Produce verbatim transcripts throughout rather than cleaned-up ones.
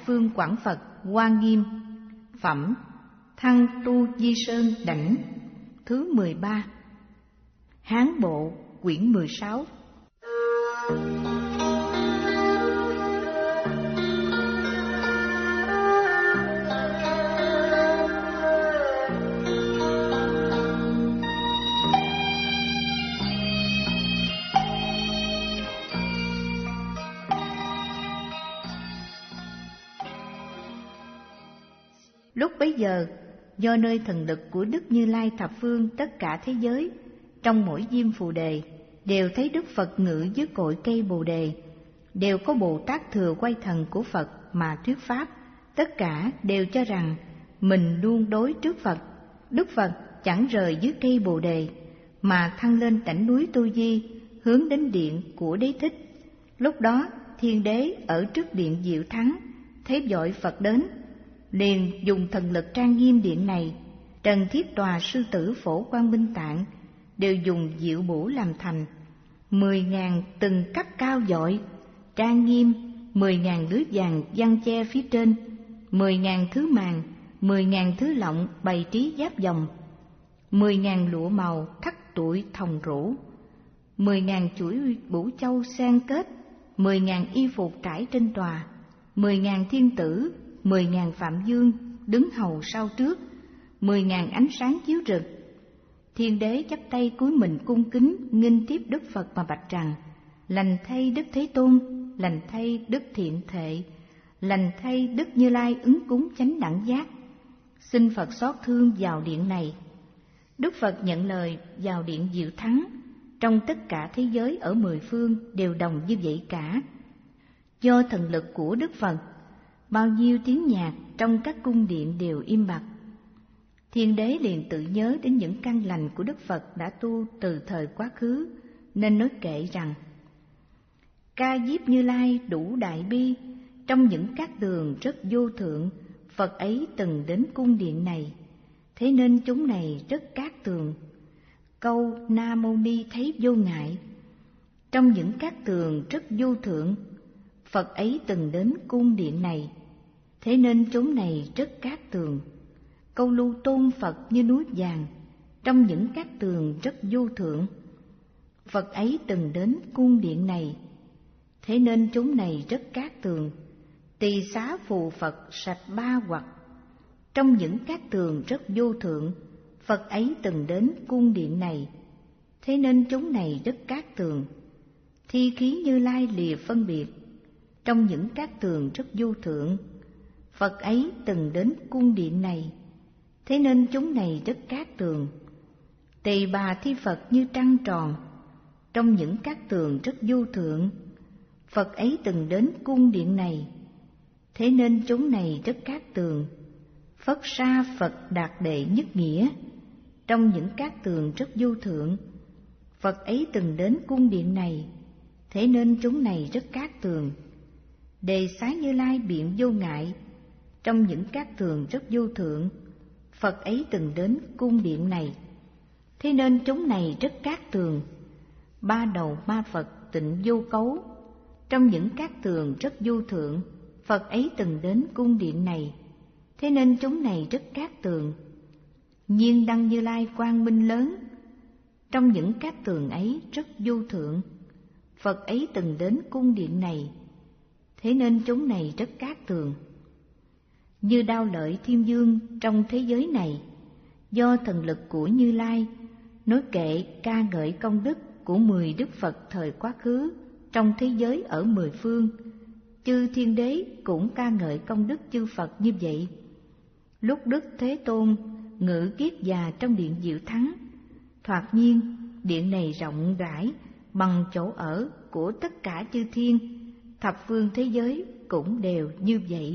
phương Quảng Phật Hoa Nghiêm. Phẩm Thăng Tu Di Sơn Đảnh thứ mười ba. Hán Bộ quyển mười sáu. Lúc bấy giờ, do nơi thần lực của Đức Như Lai thập phương tất cả thế giới, trong mỗi diêm phù đề đều thấy Đức Phật ngự dưới cội cây Bồ đề, đều có Bồ Tát thừa quay thần của Phật mà thuyết pháp, tất cả đều cho rằng mình luôn đối trước Phật. Đức Phật chẳng rời dưới cây Bồ đề mà thăng lên đảnh núi Tu Di, hướng đến điện của Đế Thích. Lúc đó Thiên Đế ở trước điện Diệu Thắng thấy vội Phật đến, liền dùng thần lực trang nghiêm điện này. Trần Thiết Tòa Sư Tử Phổ Quang Minh Tạng đều dùng diệu bổ làm thành, mười ngàn từng cấp cao dội trang nghiêm, mười ngàn lưới vàng giăng che phía trên, mười ngàn thứ màn, mười ngàn thứ lọng bày trí giáp vòng, mười ngàn lụa màu thắt tụi thòng rũ, mười ngàn chuỗi bủ châu xen kết, mười ngàn y phục trải trên tòa, mười ngàn thiên tử, mười ngàn phạm dương đứng hầu sau trước, mười ngàn ánh sáng chiếu rực. Thiên Đế chắp tay cúi mình cung kính nghênh tiếp Đức Phật mà bạch rằng: lành thay Đức Thế Tôn, lành thay Đức Thiện Thệ, lành thay Đức Như Lai ứng cúng chánh đẳng giác, xin Phật xót thương vào điện này. Đức Phật nhận lời vào điện Diệu Thắng. Trong tất cả thế giới ở mười phương đều đồng như vậy cả. Do thần lực của Đức Phật, bao nhiêu tiếng nhạc trong các cung điện đều im bặt. Thiên Đế liền tự nhớ đến những căn lành của Đức Phật đã tu từ thời quá khứ, nên nói kệ rằng: ca diếp Như Lai đủ đại bi, trong những các tường rất vô thượng, Phật ấy từng đến cung điện này, thế nên chúng này rất cát tường. Câu Nam Mô Ni thấy vô ngại, trong những các tường rất vô thượng, Phật ấy từng đến cung điện này, thế nên chúng này rất cát tường. Câu Lưu Tôn Phật như núi vàng, trong những các tường rất vô thượng, Phật ấy từng đến cung điện này, thế nên chúng này rất cát tường. Tỳ xá phù Phật sạch ba hoặc, trong những các tường rất vô thượng, Phật ấy từng đến cung điện này, thế nên chúng này rất cát tường. Thi khí Như Lai lìa phân biệt, trong những các tường rất vô thượng, Phật ấy từng đến cung điện này, thế nên chúng này rất cát tường. Tỳ bà Thi Phật như trăng tròn, trong những các tường rất vô thượng, Phật ấy từng đến cung điện này, thế nên chúng này rất cát tường. Phất Sa Phật đạt đệ nhất nghĩa, trong những các tường rất vô thượng, Phật ấy từng đến cung điện này, thế nên chúng này rất cát tường. Đề Xá Như Lai biện vô ngại, trong những các tường rất vô thượng, Phật ấy từng đến cung điện này, thế nên chúng này rất cát tường. Ba đầu ma Phật Tịnh Vô Cấu, trong những các tường rất vô thượng, Phật ấy từng đến cung điện này, thế nên chúng này rất cát tường. Nhiên Đăng Như Lai quang minh lớn, trong những các tường ấy rất vô thượng, Phật ấy từng đến cung điện này, thế nên chúng này rất cát tường. Như Đao Lợi Thiên Dương trong thế giới này, do thần lực của Như Lai, nói kệ ca ngợi công đức của mười Đức Phật thời quá khứ trong thế giới ở mười phương. Chư Thiên Đế cũng ca ngợi công đức chư Phật như vậy. Lúc Đức Thế Tôn ngự kiết già trong điện Diệu Thắng, thoạt nhiên điện này rộng rãi bằng chỗ ở của tất cả chư thiên, thập phương thế giới cũng đều như vậy.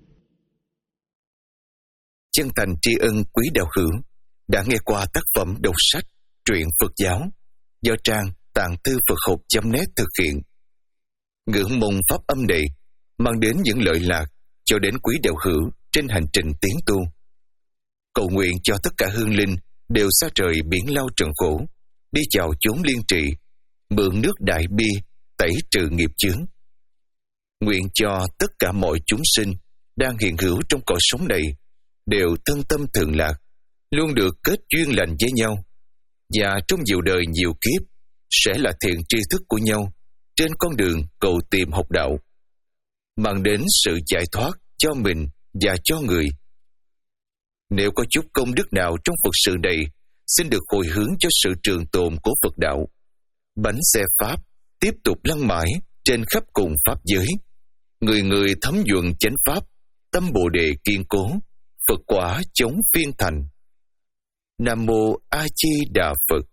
Chân thành tri ân quý đạo hữu đã nghe qua tác phẩm đọc sách truyện Phật giáo do trang tạng thư Phật học chấm net thực hiện. Ngưỡng mong pháp âm này mang đến những lợi lạc cho đến quý đạo hữu trên hành trình tiến tu. Cầu nguyện cho tất cả hương linh đều xa trời biển lao trần khổ, đi vào chốn liên trị, mượn nước đại bi tẩy trừ nghiệp chướng. Nguyện cho tất cả mọi chúng sinh đang hiện hữu trong cõi sống này đều thân tâm thường lạc, luôn được kết duyên lành với nhau, và trong nhiều đời nhiều kiếp sẽ là thiện tri thức của nhau trên con đường cầu tìm học đạo, mang đến sự giải thoát cho mình và cho người. Nếu có chút công đức nào trong Phật sự này, xin được hồi hướng cho sự trường tồn của Phật đạo. Bánh xe Pháp tiếp tục lăn mãi trên khắp cùng Pháp giới. Người người thấm nhuận chánh Pháp, tâm Bồ Đề kiên cố, Phật quả chống phiên thành. Nam Mô A Di Đà Phật.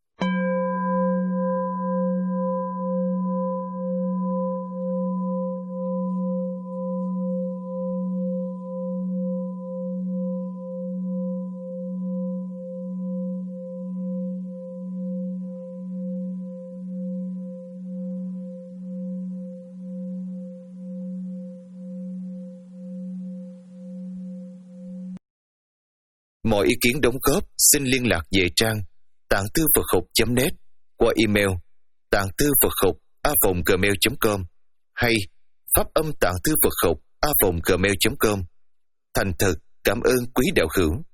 Mọi ý kiến đóng góp xin liên lạc về trang tạng thư Phật học chấm net qua email tạng thư Phật học a vòng gmail chấm com hay pháp âm tạng thư Phật học a vòng gmail chấm com. Thành thật cảm ơn quý đạo hữu.